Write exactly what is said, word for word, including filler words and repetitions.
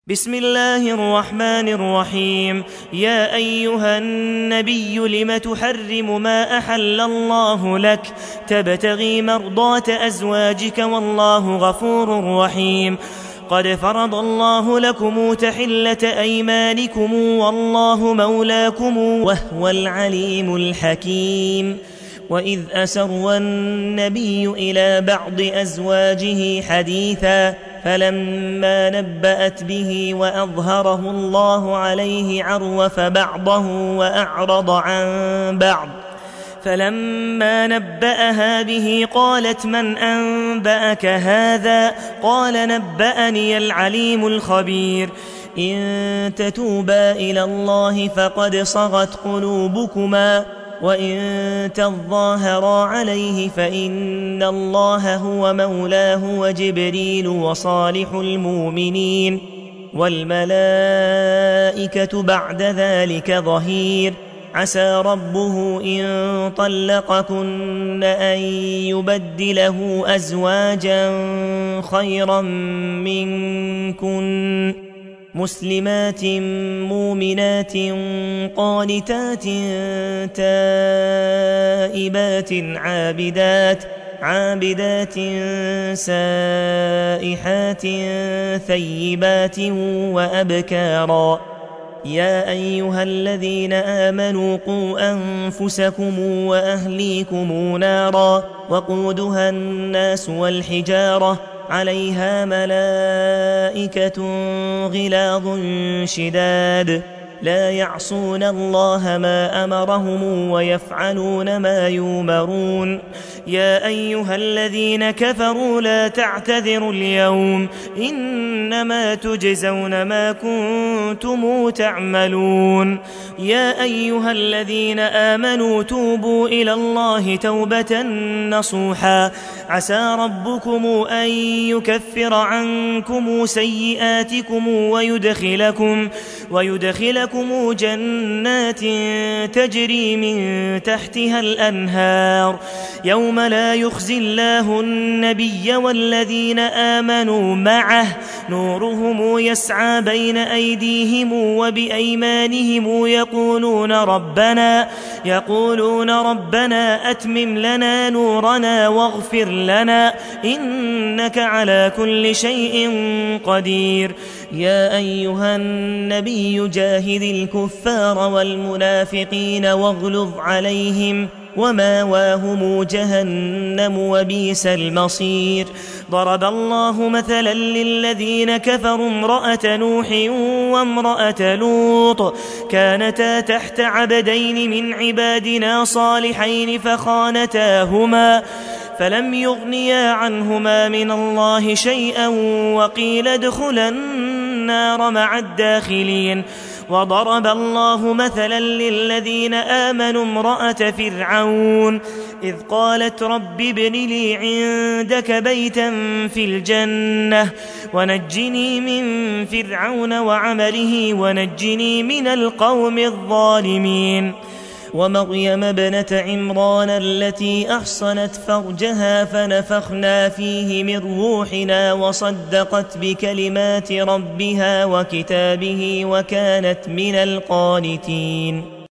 بسم الله الرحمن الرحيم. يا أيها النبي لم تحرم ما أحل الله لك تبتغي مرضات أزواجك والله غفور رحيم. قد فرض الله لكم تحلة أيمانكم والله مولاكم وهو العليم الحكيم. وإذ أسر النبي إلى بعض أزواجه حديثا فلما نبأت به وأظهره الله عليه عرف بعضه وأعرض عن بعض فلما نبأها به قالت من أنبأك هذا؟ قال نبأني العليم الخبير. إن تتوبا إلى الله فقد صغت قلوبكما وإن تظاهرا عليه فإن الله هو مولاه وجبريل وصالح المؤمنين والملائكة بعد ذلك ظهير. عسى ربه إن طلقكن أن يبدله أزواجا خيرا منكن مسلمات مؤمنات قانتات تائبات عابدات عابدات سائحات ثيبات وأبكارا. يا أيها الذين آمنوا قوا أنفسكم وأهليكم نارا وقودها الناس والحجارة عليها ملائكة غلاظ شداد لا يعصون الله ما أمرهم ويفعلون ما يؤمرون. يا أيها الذين كفروا لا تعتذروا اليوم إنما تجزون ما كنتم تعملون. يا أيها الذين آمنوا توبوا إلى الله توبة نصوحا عسى ربكم أن يكفر عنكم سيئاتكم ويدخلكم ويدخلكم جنات تجري من تحتها الأنهار يوم لا يخزي الله النبي والذين آمنوا معه نورهم يسعى بين أيديهم وبأيمانهم يقولون ربنا يقولون ربنا أتمم لنا نورنا واغفر لنا إنك على كل شيء قدير. يا أيها النبي جاهد الكفار والمنافقين واغلظ عليهم وماواهم جهنم وبئس المصير. ضرب الله مثلا للذين كفروا امرأة نوح وامرأة لوط كانتا تحت عبدين من عبادنا صالحين فخانتاهما فلم يغنيا عنهما من الله شيئا وقيل ادخلا النار مع الداخلين. وضرب الله مثلا للذين آمنوا امرأة فرعون إذ قالت رب ابن لي عندك بيتا في الجنة ونجني من فرعون وعمله ونجني من القوم الظالمين. ومريم ابنة عمران التي أحصنت فرجها فنفخنا فيه من روحنا وصدقت بكلمات ربها وكتابه وكانت من القانتين.